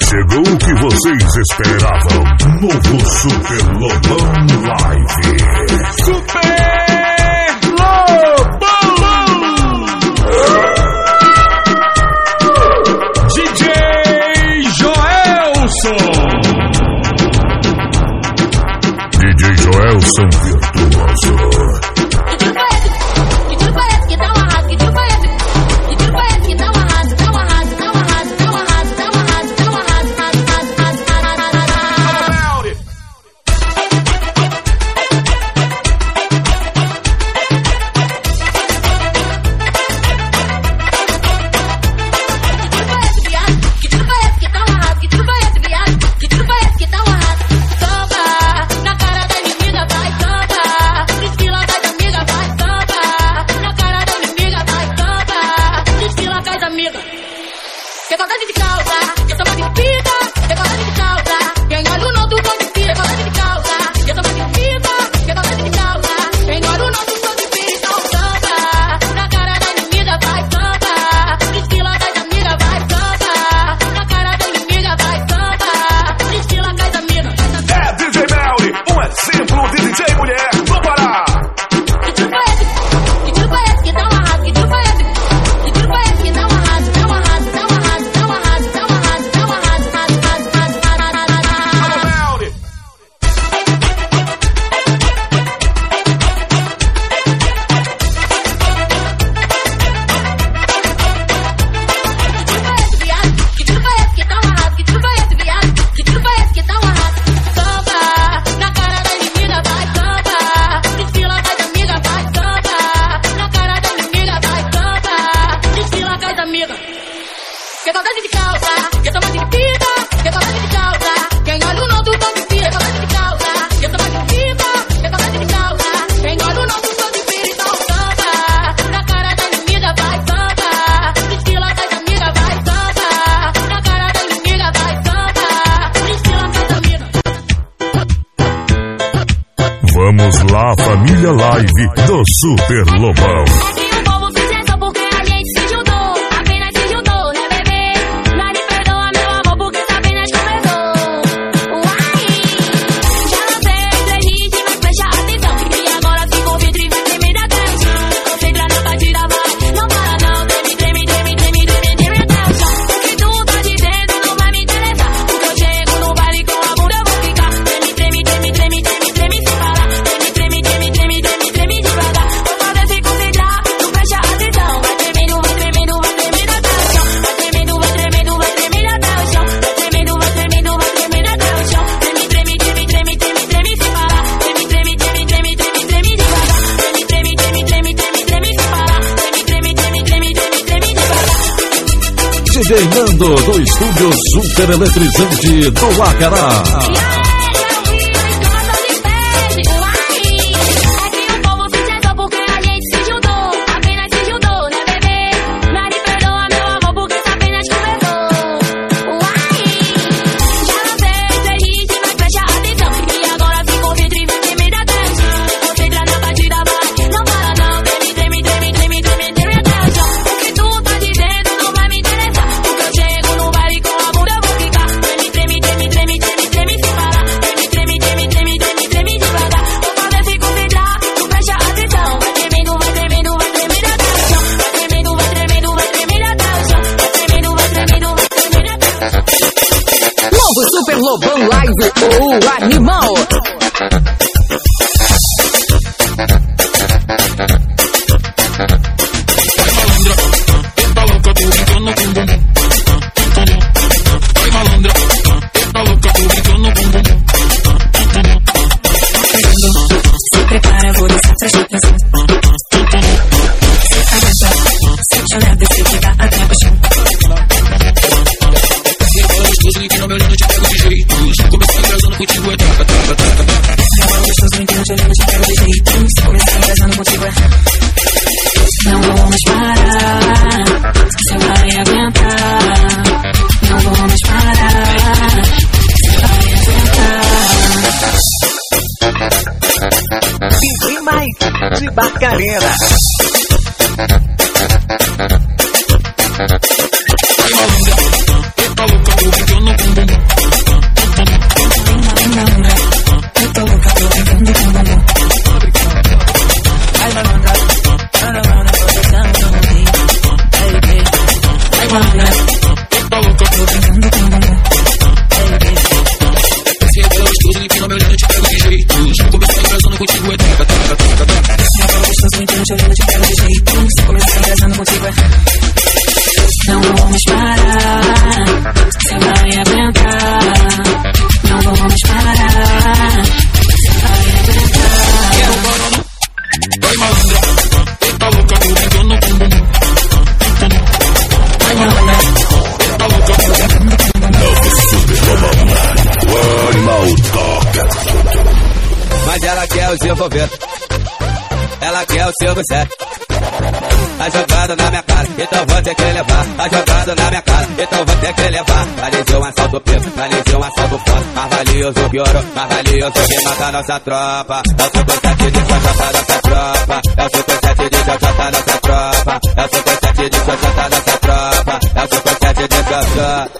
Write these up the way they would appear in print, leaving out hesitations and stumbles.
Chegou o que vocês esperavam. Novo Super Lobão Live. Super Lobão! DJ Joelson! DJ Joelson Virtuoso. Vamos lá, família live do Super Lobão. DJ Nando do estúdio Super Eletrizante do Acará. Super Lobão Live, o animal. Se prepara, vou deixar pra gente. Se olhar, descer, chegar até o chão. Contigo é troca, troca, troca. Agora gostoso, não entendo, te olhando, te pego de jeito. Se começar embrasando contigo é. Não vou mais parar, se vai aguentar. Não vou mais parar, se vai aguentar. DJ Mike de Barcarena. Vai malandra, tá louca, vou brincando com bumbum. quer os envolver. Ela quer o 5-7. Tá jogando na minha cara, então vou ter que levar. Tá jogando na minha cara, então vou ter que levar. Planejei um assalto preso, planejei um assalto forte. Mais valioso que ouro, mais valioso que mata nossa tropa. É o 5-7 de xoxota nossa tropa. É o 5-7 de xoxota nossa tropa. É o 5-7 de xoxota nossa tropa. É o 5-7 de xoxota.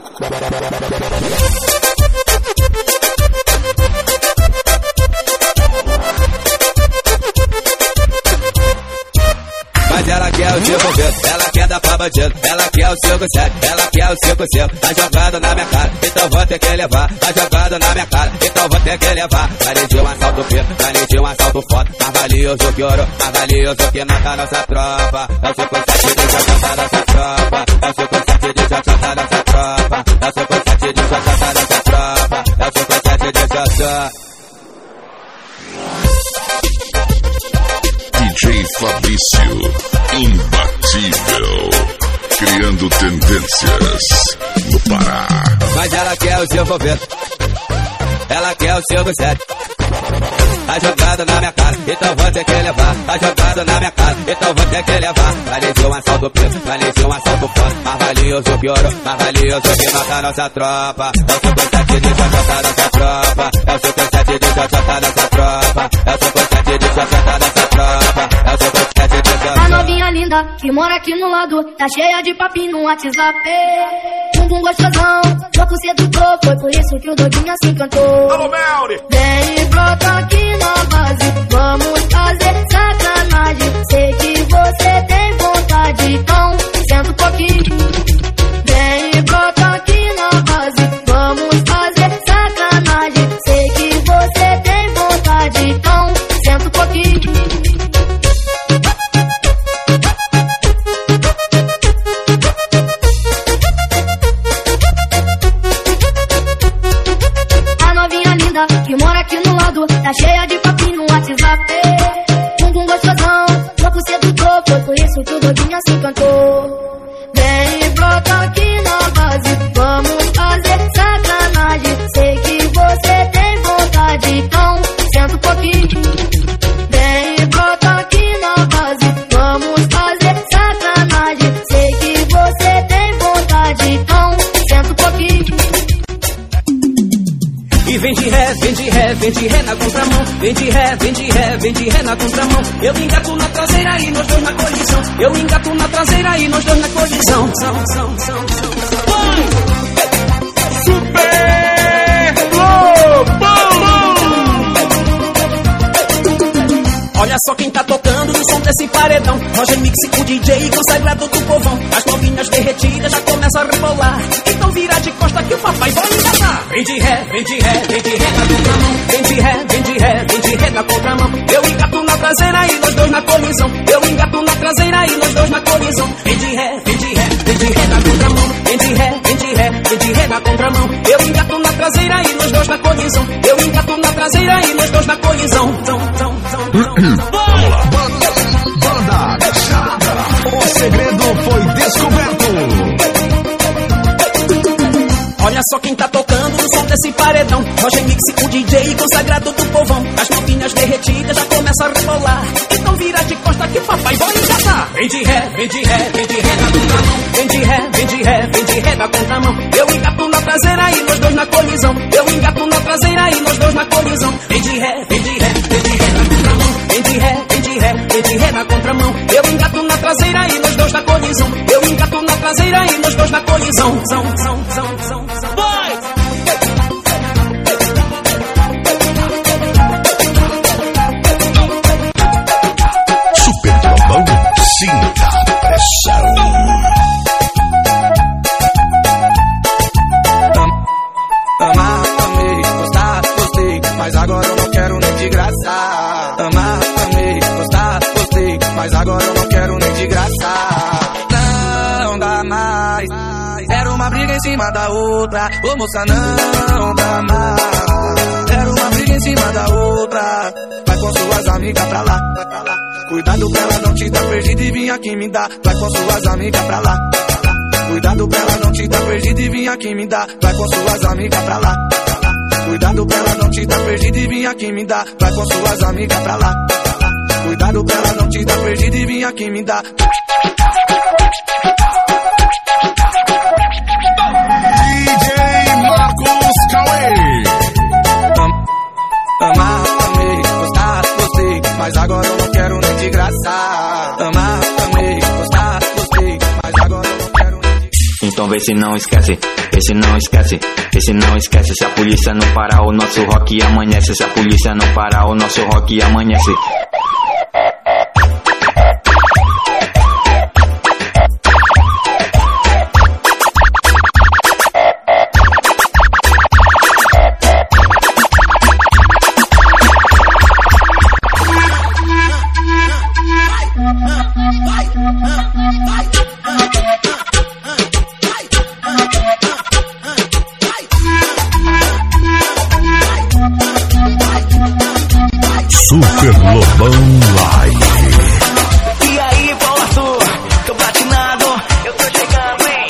Mas ela quer o 5-7, ela quer dar pra bandido. Ela quer o 5-7, ela quer o 5-5. Tá jogando na minha cara, então vou ter que levar. Tá jogando na minha cara, então vou ter que levar. Planejei um assalto preto, planejei um assalto foda. Mais valioso que ouro, mais valioso que mata nossa tropa. É o 5-7 de xoxota nossa tropa. É o 5-7 de xoxota nossa tropa. É o 5-7 de xoxota nossa tropa. É o 5-7 de xoxota. DJ Fabrício, imbatível, criando tendências no Pará. Mas ela quer os envolver. Ela quer o 5-7. Tá jogando na minha cara, então vou ter que levar. Tá jogando na minha cara, então vou ter que levar. Planejei um assalto preso, planejei um assalto forte. Mais valioso que ouro, mais valioso que mata nossa tropa. É o 5-7 de xoxota nossa tropa. É o 5-7 de xoxota nossa tropa. É o 5-7 de xoxota nossa tropa. É o 5-7 de xoxota. A novinha linda que mora aqui no lado, tá cheia de papinho no WhatsApp. Bumbum gostosão, louco sedutor, foi por isso que o doidinho assim cantou. Alô, Melri! Vem e brota aqui na base, vamos fazer sacanagem. Sei que você tem vontade, então senta um pouquinho. Vem e brota aqui na base, vamos fazer sacanagem. Sei que você tem vontade, então senta um pouquinho. Que mora aqui no lado, tá cheia de papinho no WhatsApp. Bumbum gostosão, louco sedutor, foi por isso que o doidinho assim cantou. Vem e brota aqui na base, vamos fazer sacanagem. Sei que você tem vontade, então senta um pouquinho. Vem e brota aqui na base, vamos fazer sacanagem. Sei que você tem vontade, então senta um pouquinho. E vem de ré, vem de ré, vem de ré na contramão. Vem de ré, vem de ré, vem de ré na contramão. Eu engato na traseira e nós dois na colisão. Eu engato na traseira e nós dois na colisão. Super Lobão! Olha só quem tá tocando no som desse paredão. Roger Mix, o DJ consagrado do povão. As novinhas derretidas já começam a rebolar. Então vira de costa que o papai vai engatar. Vem de ré, vem de ré, vem de ré na contramão. Vem de ré, vem de ré, vem de ré na contramão. Eu engato na traseira e nós dois na colisão. Eu engato na traseira e nós dois na colisão. Vem de ré, vem de ré, vem de ré na contramão. Vem de ré, vem de ré, vem de ré na contramão. Eu engato na traseira e nós dois na colisão. Eu engato na traseira e nós dois na colisão. Vamos lá. Banda Chata. O segredo foi descoberto. Olha só quem tá tocando no som desse paredão. Roger Mix, o DJ consagrado do povão. As novinhas derretidas já começam a rebolar. Então vira de costa que o papai vai engatar. Vem de ré, vem de ré, vem de ré na contramão. Vem de ré, vem de ré, vem de ré na contramão. Eu engato na traseira e nós dois na colisão. Eu engato na traseira e nós dois na colisão. Vem de ré, vem de ré, vem de ré na contramão. Vem de ré, vem de ré, vem de ré na contramão. Eu engato na traseira e nós dois na colisão. Eu engato na traseira e nós dois na colisão. Super Lobão, sinta a pressão. Amar, amei, gostar, gostei, mas agora eu não quero nem de graça. Amar, amei, gostar, gostei, mas agora eu não quero nem de graça. Não dá mais, era uma briga em cima da outra. Ô moça, não dá mais, era uma briga em cima da outra. Vai com suas amigas pra lá. Cuidado pra ela não te dar perdido e vir aqui me dar. Vai com suas amigas pra lá. Cuidado pra ela não te dar perdido e vir aqui me dar. Vai com suas amigas pra lá. Cuidado pra ela não te dar perdida e vir aqui me dar. Vai com suas amigas pra lá. Cuidado pra ela não te dar perdida e vir aqui me dar. DJ Marcos Cauê. Amar, amei, gostar, gostei, mas agora eu não quero nem de graça. Amar, amei, gostar, gostei, mas agora eu não quero nem de... Então vê se não esquece, vê se não esquece, vê se não esquece. Se a polícia não parar, o nosso rock amanhece. Se a polícia não parar, o nosso rock amanhece. Super Lobão Live. E aí, Paulo Arthur, tô platinado, eu tô chegando, hein?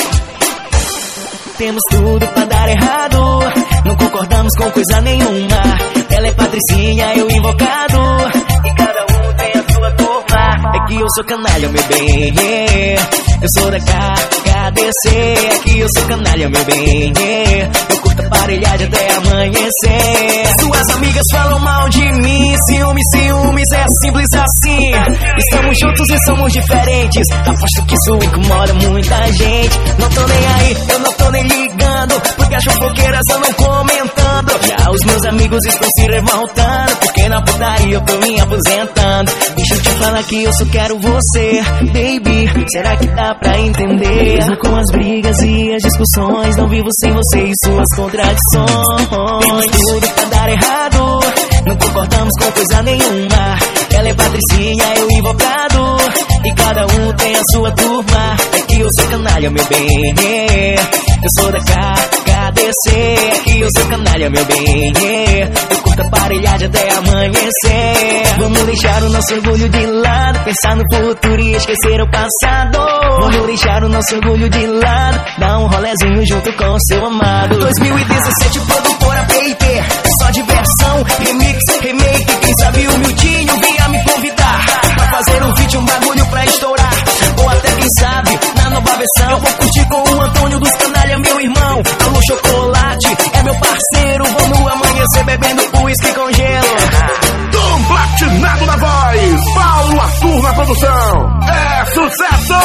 Temos tudo pra dar errado, não concordamos com coisa nenhuma. Ela é patricinha, eu invocado, e cada um tem a sua turma. É que eu sou canalha, meu bem, eu sou da KDC. É que eu sou canalha, meu bem, eu curto aparelhagem até amanhecer. Suas amigas falam mal de mim, ciúmes, ciúmes, é simples assim. Estamos juntos e somos diferentes, aposto que isso incomoda muita gente. Não tô nem aí, eu não tô nem ligando, porque as fofoqueiras andam comentando. Já os meus amigos estão se revoltando, porque na putaria eu tô me aposentando. Deixa eu te falar que eu só quero você, baby, será que dá pra entender? Mesmo com as brigas e as discussões, não vivo sem você e suas contradições. Temos tudo pra dar errado, não concordamos com coisa nenhuma. Ela é patricinha, eu invocado, e cada um tem a sua turma. É que eu sou canalha, meu bem, eu sou da KDC. É que eu sou canalha, meu bem, eu curto aparelhagem até amanhecer. Vamos deixar o nosso orgulho de lado, pensar no futuro e esquecer o passado. Vamos deixar o nosso orgulho de lado, dar um rolezinho junto com o seu amado. 2017, produtora PIP, é só diversão, remix, remake. Quem sabe o Miltinho vinha me convidar pra fazer um vídeo, um bagulho pra estourar. Ou até quem sabe, na nova versão, eu vou curtir com o Antônio dos Canalha, meu irmão. Alô Chocolate, é meu parceiro, vamos amanhecer bebendo uísque com gelo. Tom Platinado na voz, Paulo Arthur na produção. É sucesso!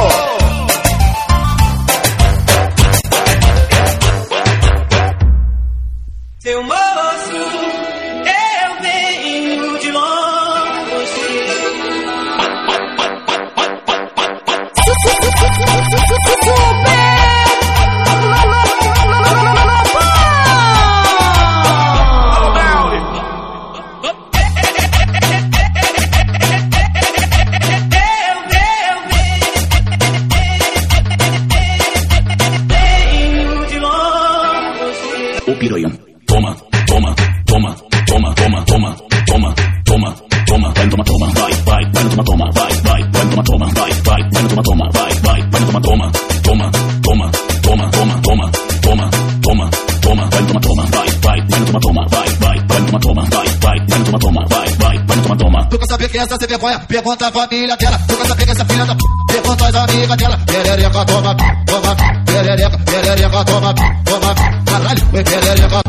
Seu moço, eu venho de longe. O piranha. Toma, toma, toma, toma, toma, toma, toma, toma, toma, vai no toma, toma, vai, vai, vai no toma, toma, vai, vai, vai no toma, toma, vai, vai, vai no toma, toma, vai, vai, vai no toma, toma, toma, toma, toma, toma, toma, toma, toma, toma, vai no toma, toma, vai, vai, vai no toma, toma, vai, vai, vai no toma, toma, vai, vai, vai no toma, toma, vai, vai, vai no toma, toma. Tu quer saber quem é essa sem vergonha? Pergunta a família dela. Tu quer saber quem é essa filha da p***? Pergunta as amigas dela. Perereca, toma, toma, perereca, perereca, toma, toma, caralho, perereca.